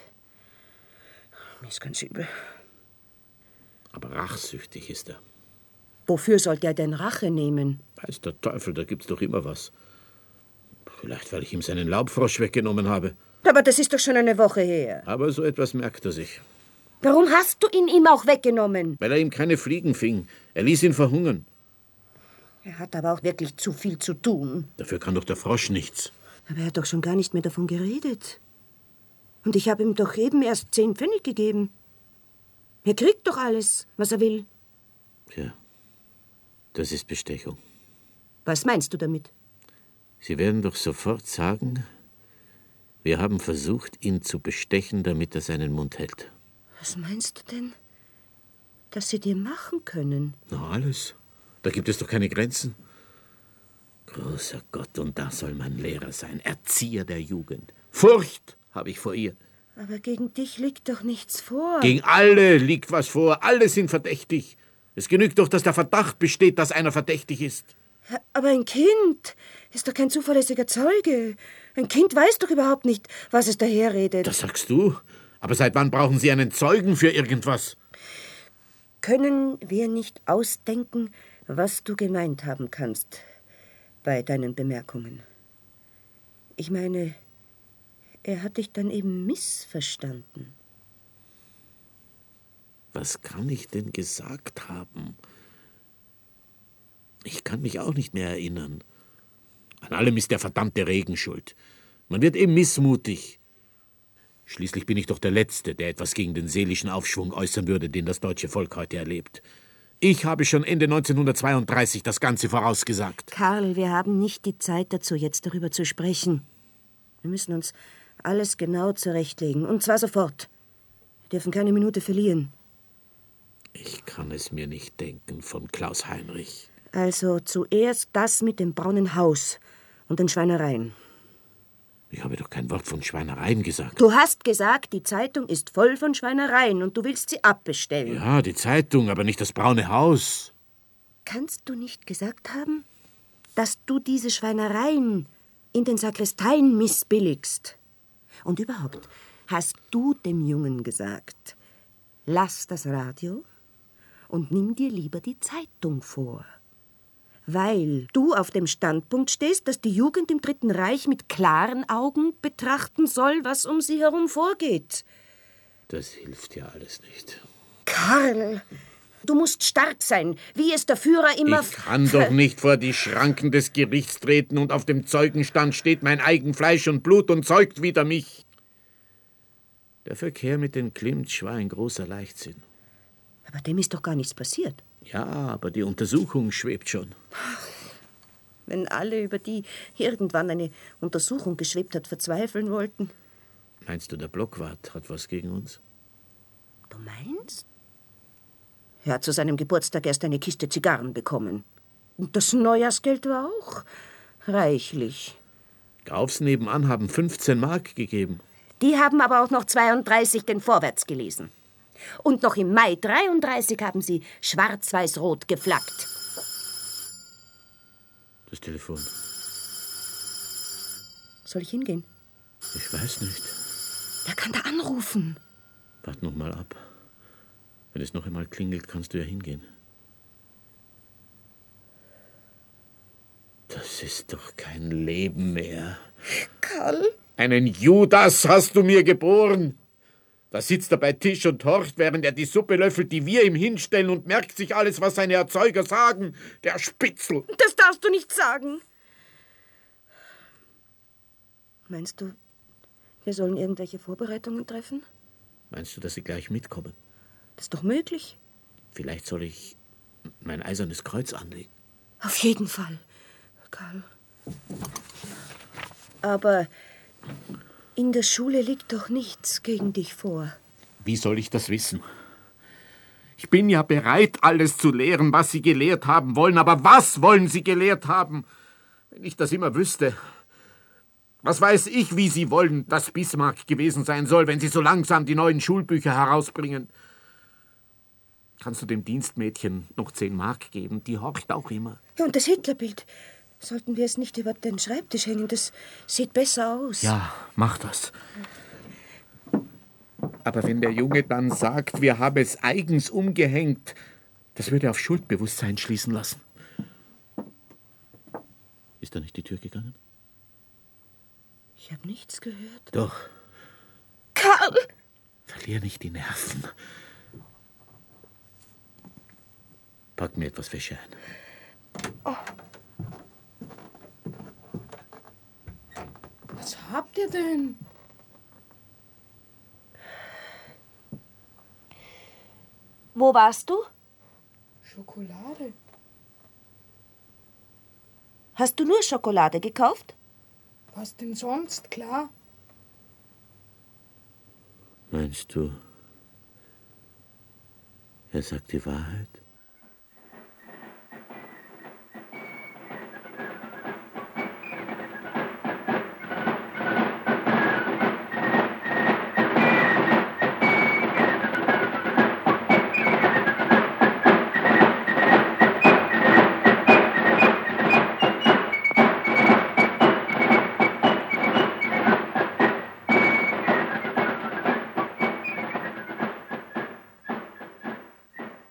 Mir ist ganz übel. Aber rachsüchtig ist er. Wofür sollte er denn Rache nehmen? Weiß der Teufel, da gibt's doch immer was. Vielleicht, weil ich ihm seinen Laubfrosch weggenommen habe. Aber das ist doch schon eine Woche her. Aber so etwas merkt er sich. Warum hast du ihn ihm auch weggenommen? Weil er ihm keine Fliegen fing. Er ließ ihn verhungern. Er hat aber auch wirklich zu viel zu tun. Dafür kann doch der Frosch nichts. Aber er hat doch schon gar nicht mehr davon geredet. Und ich habe ihm doch eben erst zehn Pfennig gegeben. Er kriegt doch alles, was er will. Ja, das ist Bestechung. Was meinst du damit? Sie werden doch sofort sagen, wir haben versucht, ihn zu bestechen, damit er seinen Mund hält. Was meinst du denn, dass sie dir machen können? Na, alles. Da gibt es doch keine Grenzen. Großer Gott, und da soll mein Lehrer sein, Erzieher der Jugend. Furcht habe ich vor ihr. Aber gegen dich liegt doch nichts vor. Gegen alle liegt was vor, alle sind verdächtig. Es genügt doch, dass der Verdacht besteht, dass einer verdächtig ist. Aber ein Kind ist doch kein zuverlässiger Zeuge. Ein Kind weiß doch überhaupt nicht, was es daherredet. Das sagst du? Aber seit wann brauchen Sie einen Zeugen für irgendwas? Können wir nicht ausdenken, was du gemeint haben kannst bei deinen Bemerkungen? Ich meine, er hat dich dann eben missverstanden. Was kann ich denn gesagt haben? Ich kann mich auch nicht mehr erinnern. An allem ist der verdammte Regen schuld. Man wird eben missmutig. Schließlich bin ich doch der Letzte, der etwas gegen den seelischen Aufschwung äußern würde, den das deutsche Volk heute erlebt. Ich habe schon Ende neunzehnhundertzweiunddreißig das Ganze vorausgesagt. Karl, wir haben nicht die Zeit dazu, jetzt darüber zu sprechen. Wir müssen uns alles genau zurechtlegen, und zwar sofort. Wir dürfen keine Minute verlieren. Ich kann es mir nicht denken von Klaus Heinrich. Also zuerst das mit dem braunen Haus und den Schweinereien. Ich habe doch kein Wort von Schweinereien gesagt. Du hast gesagt, die Zeitung ist voll von Schweinereien und du willst sie abbestellen. Ja, die Zeitung, aber nicht das braune Haus. Kannst du nicht gesagt haben, dass du diese Schweinereien in den Sakristeien missbilligst? Und überhaupt, hast du dem Jungen gesagt, lass das Radio und nimm dir lieber die Zeitung vor? Weil du auf dem Standpunkt stehst, dass die Jugend im Dritten Reich mit klaren Augen betrachten soll, was um sie herum vorgeht. Das hilft ja alles nicht. Karl, du musst stark sein, wie es der Führer immer... Ich kann doch nicht vor die Schranken des Gerichts treten und auf dem Zeugenstand steht mein eigen Fleisch und Blut und zeugt wider mich. Der Verkehr mit den Klimtsch war ein großer Leichtsinn. Aber dem ist doch gar nichts passiert. Ja, aber die Untersuchung schwebt schon. Wenn alle, über die irgendwann eine Untersuchung geschwebt hat, verzweifeln wollten. Meinst du, der Blockwart hat was gegen uns? Du meinst? Er hat zu seinem Geburtstag erst eine Kiste Zigarren bekommen. Und das Neujahrsgeld war auch reichlich. Gaufs nebenan haben fünfzehn Mark gegeben. Die haben aber auch noch zweiunddreißig den Vorwärts gelesen. Und noch im Mai dreiunddreißig haben sie schwarz-weiß-rot geflaggt. Das Telefon. Soll ich hingehen? Ich weiß nicht. Wer kann da anrufen? Wart noch mal ab. Wenn es noch einmal klingelt, kannst du ja hingehen. Das ist doch kein Leben mehr. Karl? Einen Judas hast du mir geboren. Da sitzt er bei Tisch und horcht, während er die Suppe löffelt, die wir ihm hinstellen, und merkt sich alles, was seine Erzeuger sagen. Der Spitzel. Das darfst du nicht sagen. Meinst du, wir sollen irgendwelche Vorbereitungen treffen? Meinst du, dass sie gleich mitkommen? Das ist doch möglich. Vielleicht soll ich mein eisernes Kreuz anlegen. Auf jeden Fall, Karl. Aber in der Schule liegt doch nichts gegen dich vor. Wie soll ich das wissen? Ich bin ja bereit, alles zu lehren, was Sie gelehrt haben wollen. Aber was wollen Sie gelehrt haben? Wenn ich das immer wüsste. Was weiß ich, wie Sie wollen, dass Bismarck gewesen sein soll, wenn Sie so langsam die neuen Schulbücher herausbringen? Kannst du dem Dienstmädchen noch zehn Mark geben? Die horcht auch immer. Ja, und das Hitlerbild. Sollten wir es nicht über den Schreibtisch hängen? Das sieht besser aus. Ja, mach das. Aber wenn der Junge dann sagt, wir haben es eigens umgehängt, das würde auf Schuldbewusstsein schließen lassen. Ist da nicht die Tür gegangen? Ich habe nichts gehört. Doch. Karl! Verlier nicht die Nerven. Pack mir etwas Wäsche ein. Oh. Was habt ihr denn? Wo warst du? Schokolade. Hast du nur Schokolade gekauft? Was denn sonst, klar? Meinst du, er sagt die Wahrheit?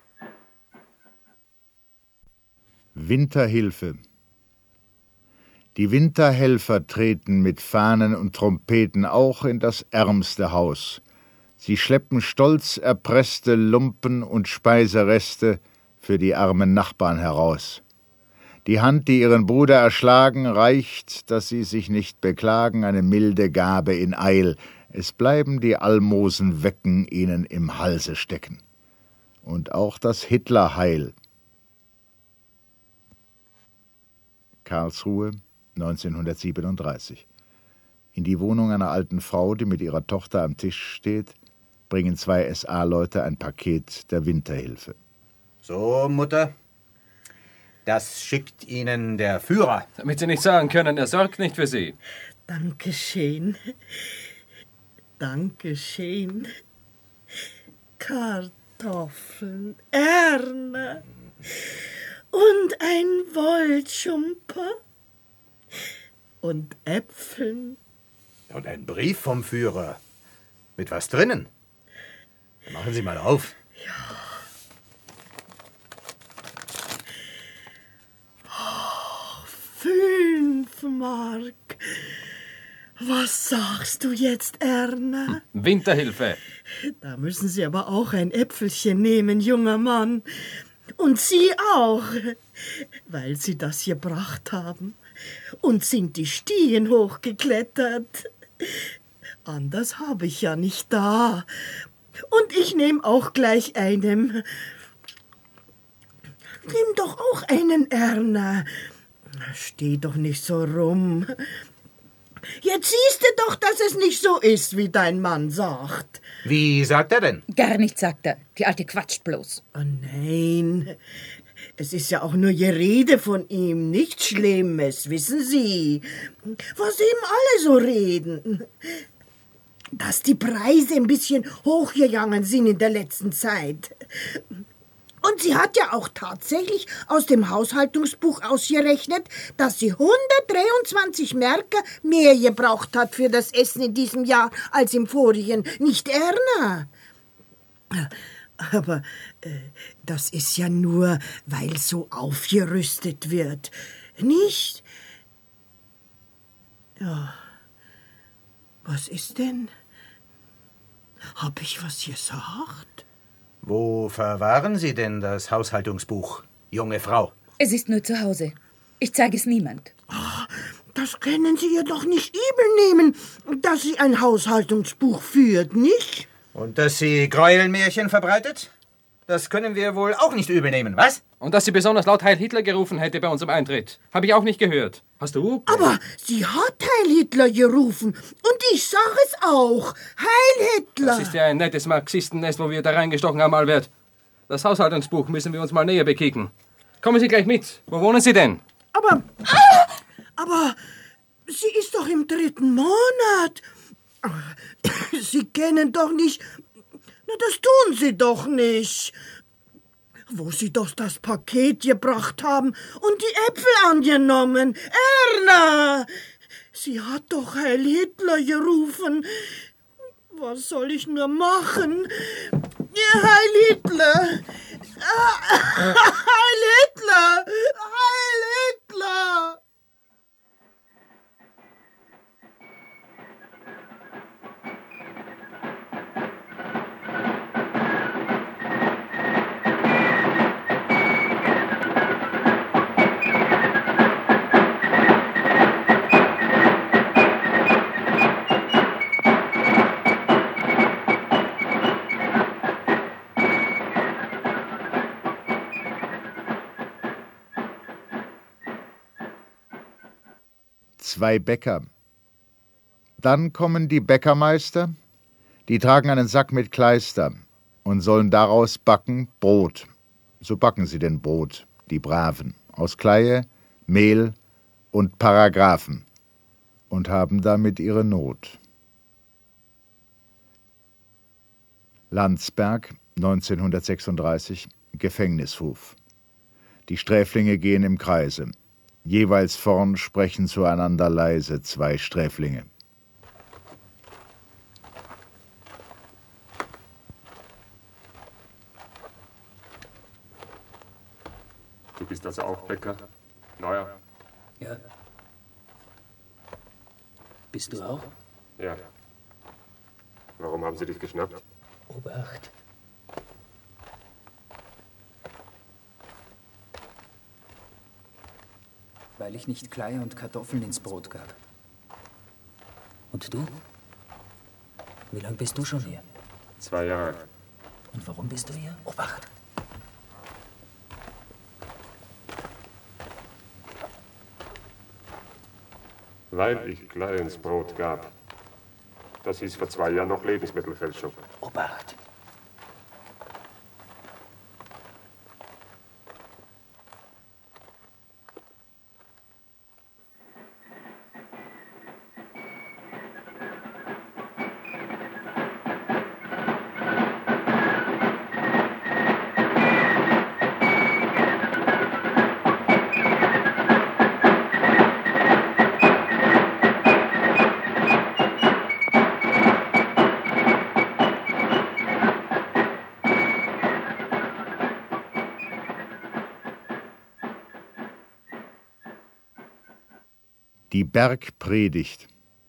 Winterhilfe. Die Winterhelfer treten mit Fahnen und Trompeten auch in das ärmste Haus. Sie schleppen stolz erpresste Lumpen und Speisereste für die armen Nachbarn heraus. Die Hand, die ihren Bruder erschlagen, reicht, dass sie sich nicht beklagen, eine milde Gabe in Eil. Es bleiben die Almosenwecken ihnen im Halse stecken. Und auch das Hitlerheil. Karlsruhe, neunzehnhundertsiebenunddreißig. In die Wohnung einer alten Frau, die mit ihrer Tochter am Tisch steht, bringen zwei S A-Leute ein Paket der Winterhilfe. So, Mutter, das schickt Ihnen der Führer. Damit Sie nicht sagen können, er sorgt nicht für Sie. Dankeschön. Dankeschön. Kartoffeln, Erne und ein Wollschumper und Äpfeln. Und ein Brief vom Führer. Mit was drinnen? Machen Sie mal auf. Ja. Oh, fünf Mark. Was sagst du jetzt, Erna? Winterhilfe. Da müssen Sie aber auch ein Äpfelchen nehmen, junger Mann. Und Sie auch, weil Sie das gebracht haben. Und sind die Stiegen hochgeklettert. Anders habe ich ja nicht da. Und ich nehme auch gleich einen. Nimm doch auch einen, Erna. Steh doch nicht so rum. Jetzt siehst du doch, dass es nicht so ist, wie dein Mann sagt. Wie sagt er denn? Gar nichts sagt er. Die Alte quatscht bloß. Oh nein, es ist ja auch nur Gerede von ihm, nichts Schlimmes, wissen Sie. Was eben alle so reden. Dass die Preise ein bisschen hochgegangen sind in der letzten Zeit. Und sie hat ja auch tatsächlich aus dem Haushaltungsbuch ausgerechnet, dass sie hundertdreiundzwanzig Märker mehr gebraucht hat für das Essen in diesem Jahr als im vorigen. Nicht Erna. Aber äh, das ist ja nur, weil so aufgerüstet wird. Nicht? Ja. Was ist denn? Hab ich was gesagt? Wo verwahren Sie denn das Haushaltungsbuch, junge Frau? Es ist nur zu Hause. Ich zeige es niemand. Oh, das können Sie ihr doch nicht übel nehmen, dass sie ein Haushaltungsbuch führt, nicht? Und dass sie Gräuelmärchen verbreitet? Das können wir wohl auch nicht übel nehmen, was? Und dass sie besonders laut Heil Hitler gerufen hätte bei unserem Eintritt. Habe ich auch nicht gehört. Hast du? Aber sie hat Heil Hitler gerufen. Und ich sag es auch. Heil Hitler. Das ist ja ein nettes Marxistennest, wo wir da reingestochen haben, Albert. Das Haushaltungsbuch müssen wir uns mal näher bekicken. Kommen Sie gleich mit. Wo wohnen Sie denn? Aber... Ah, aber... Sie ist doch im dritten Monat. Sie kennen doch nicht... Na, das tun Sie doch nicht. Wo Sie doch das Paket gebracht haben und die Äpfel angenommen. Erna! Sie hat doch Heil Hitler gerufen. Was soll ich nur machen? Heil Hitler! Heil Hitler! Heil Hitler! Zwei Bäcker. Dann kommen die Bäckermeister, die tragen einen Sack mit Kleister und sollen daraus backen Brot. So backen sie denn Brot, die Braven, aus Kleie, Mehl und Paragraphen und haben damit ihre Not. Landsberg, neunzehnhundertsechsunddreißig, Gefängnishof. Die Sträflinge gehen im Kreise. Jeweils vorn sprechen zueinander leise zwei Sträflinge. Du bist also auch Bäcker? Neuer? Ja. Bist du auch? Ja. Warum haben Sie dich geschnappt? Obacht. Weil ich nicht Kleier und Kartoffeln ins Brot gab. Und du? Wie lange bist du schon hier? Zwei Jahre. Und warum bist du hier? Obacht. Weil ich Klei ins Brot gab. Das hieß vor zwei Jahren noch Lebensmittelfälschung. Obacht. Die Bergpredigt.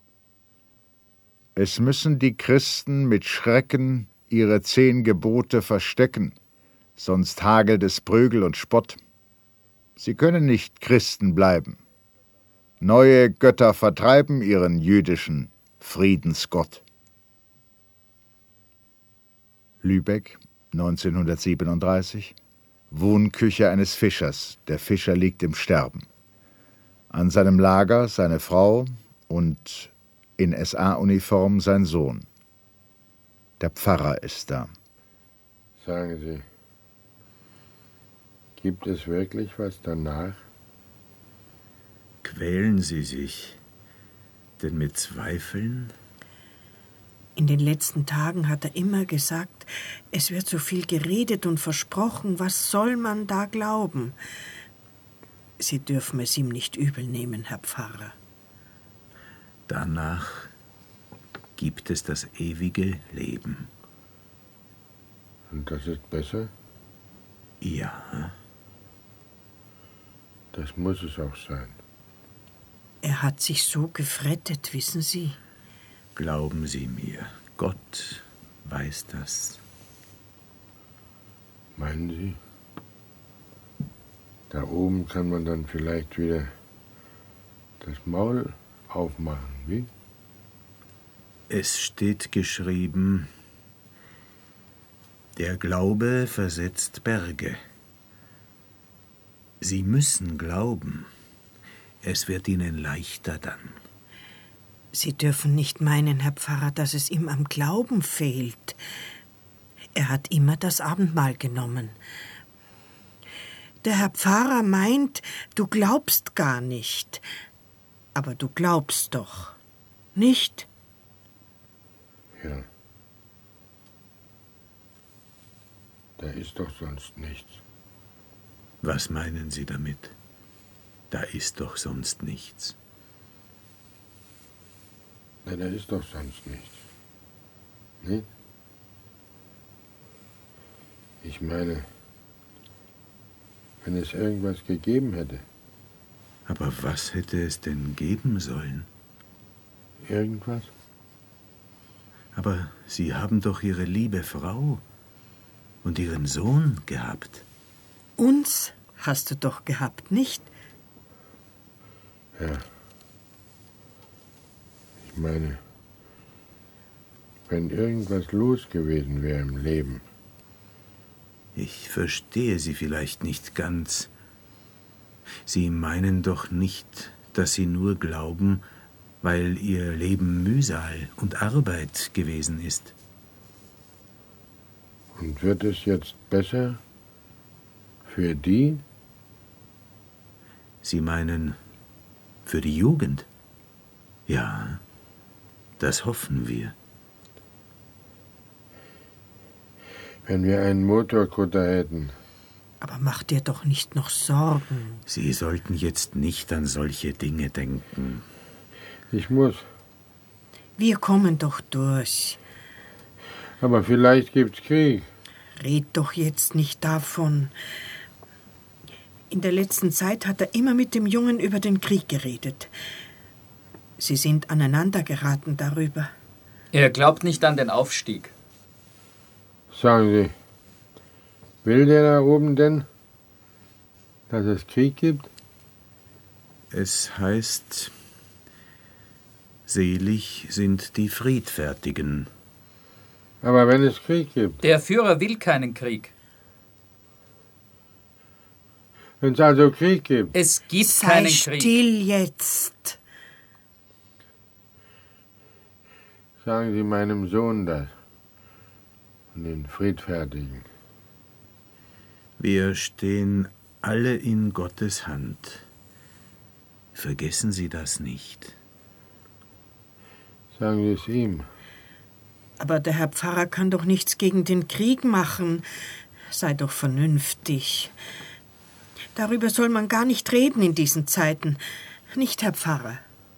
Es müssen die Christen mit Schrecken ihre zehn Gebote verstecken, sonst hagelt es Prügel und Spott. Sie können nicht Christen bleiben. Neue Götter vertreiben ihren jüdischen Friedensgott. Lübeck, neunzehnhundertsiebenunddreißig. Wohnküche eines Fischers. Der Fischer liegt im Sterben. An seinem Lager seine Frau und in S A-Uniform sein Sohn. Der Pfarrer ist da. Sagen Sie, gibt es wirklich was danach? Quälen Sie sich denn mit Zweifeln? In den letzten Tagen hat er immer gesagt, es wird so viel geredet und versprochen, was soll man da glauben? Sie dürfen es ihm nicht übel nehmen, Herr Pfarrer. Danach gibt es das ewige Leben. Und das ist besser? Ja. Das muss es auch sein. Er hat sich so gefrettet, wissen Sie. Glauben Sie mir, Gott weiß das. Meinen Sie? Da oben kann man dann vielleicht wieder das Maul aufmachen, wie? Es steht geschrieben, der Glaube versetzt Berge. Sie müssen glauben, es wird Ihnen leichter dann. Sie dürfen nicht meinen, Herr Pfarrer, dass es ihm am Glauben fehlt. Er hat immer das Abendmahl genommen. Der Herr Pfarrer meint, du glaubst gar nicht. Aber du glaubst doch, nicht? Ja. Da ist doch sonst nichts. Was meinen Sie damit? Da ist doch sonst nichts. Na, da ist doch sonst nichts. Nicht? Ich meine, wenn es irgendwas gegeben hätte. Aber was hätte es denn geben sollen? Irgendwas? Aber Sie haben doch Ihre liebe Frau und Ihren Sohn gehabt. Uns hast du doch gehabt, nicht? Ja. Ich meine, wenn irgendwas los gewesen wäre im Leben. Ich verstehe Sie vielleicht nicht ganz. Sie meinen doch nicht, dass Sie nur glauben, weil Ihr Leben Mühsal und Arbeit gewesen ist. Und wird es jetzt besser für die? Sie meinen für die Jugend? Ja, das hoffen wir. Wenn wir einen Motorkutter hätten. Aber mach dir doch nicht noch Sorgen. Sie sollten jetzt nicht an solche Dinge denken. Ich muss. Wir kommen doch durch. Aber vielleicht gibt's Krieg. Red doch jetzt nicht davon. In der letzten Zeit hat er immer mit dem Jungen über den Krieg geredet. Sie sind aneinandergeraten darüber. Er glaubt nicht an den Aufstieg. Sagen Sie, will der da oben denn, dass es Krieg gibt? Es heißt, selig sind die Friedfertigen. Aber wenn es Krieg gibt? Der Führer will keinen Krieg. Wenn es also Krieg gibt? Es gibt Sei keinen Krieg. still jetzt. Sagen Sie meinem Sohn das, und den Friedfertigen. Wir stehen alle in Gottes Hand. Vergessen Sie das nicht. Sagen Sie es ihm. Aber der Herr Pfarrer kann doch nichts gegen den Krieg machen. Sei doch vernünftig. Darüber soll man gar nicht reden in diesen Zeiten. Nicht, Herr Pfarrer?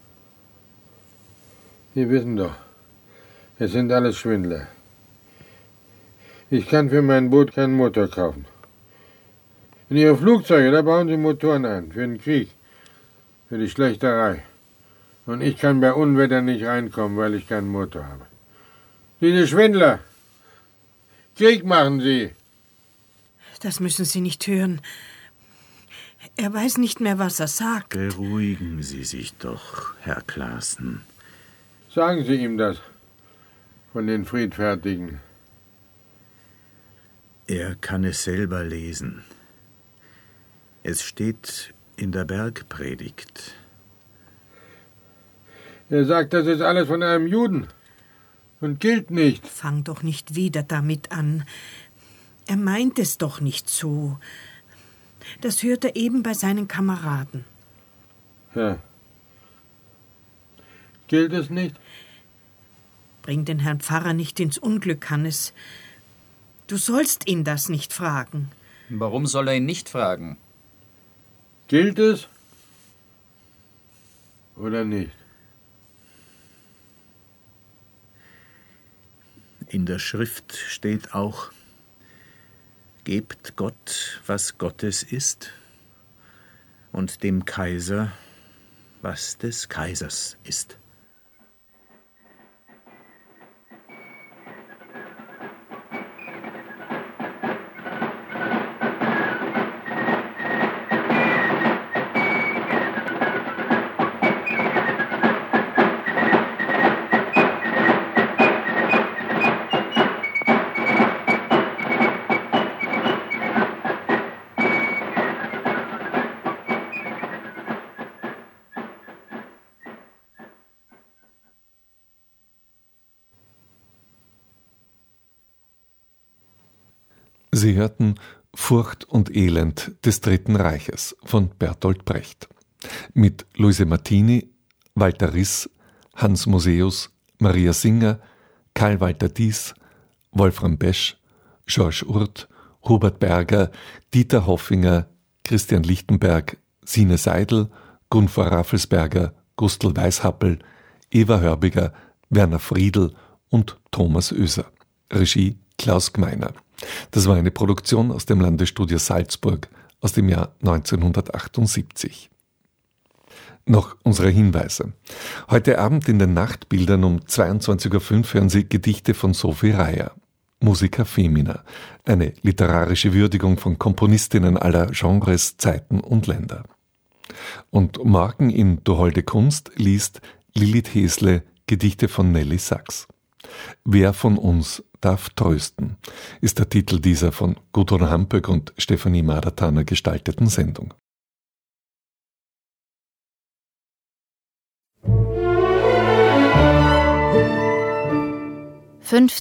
Sie wissen doch, es sind alles Schwindler. Ich kann für mein Boot keinen Motor kaufen. In Ihre Flugzeuge, da bauen Sie Motoren ein, für den Krieg, für die Schlächterei. Und ich kann bei Unwetter nicht reinkommen, weil ich keinen Motor habe. Diese Schwindler! Krieg machen Sie! Das müssen Sie nicht hören. Er weiß nicht mehr, was er sagt. Beruhigen Sie sich doch, Herr Claassen. Sagen Sie ihm das von den Friedfertigen. Er kann es selber lesen. Es steht in der Bergpredigt. Er sagt, das ist alles von einem Juden und gilt nicht. Fang doch nicht wieder damit an. Er meint es doch nicht so. Das hört er eben bei seinen Kameraden. Ja. Gilt es nicht? Bring den Herrn Pfarrer nicht ins Unglück, Hannes. Du sollst ihn das nicht fragen. Warum soll er ihn nicht fragen? Gilt es oder nicht? In der Schrift steht auch, gebt Gott, was Gottes ist, und dem Kaiser, was des Kaisers ist. Sie hörten Furcht und Elend des Dritten Reiches von Bertolt Brecht mit Luise Martini, Walter Riss, Hans Museus, Maria Singer, Karl Walter Dies, Wolfram Besch, Georges Urth, Hubert Berger, Dieter Hoffinger, Christian Lichtenberg, Sine Seidel, Gunvor Raffelsberger, Gustl Weishappel, Eva Hörbiger, Werner Friedl und Thomas Oeser. Regie Klaus Gmeiner. Das war eine Produktion aus dem Landesstudio Salzburg aus dem Jahr neunzehnhundertachtundsiebzig. Noch unsere Hinweise. Heute Abend in den Nachtbildern um zweiundzwanzig Uhr fünf hören Sie Gedichte von Sophie Reyer. Musica Femina, eine literarische Würdigung von Komponistinnen aller Genres, Zeiten und Länder. Und morgen in Du holde Kunst liest Lilith Hesle Gedichte von Nelly Sachs. Wer von uns darf trösten, ist der Titel dieser von Gudrun Hampöck und Stefanie Madertaner gestalteten Sendung. Fünf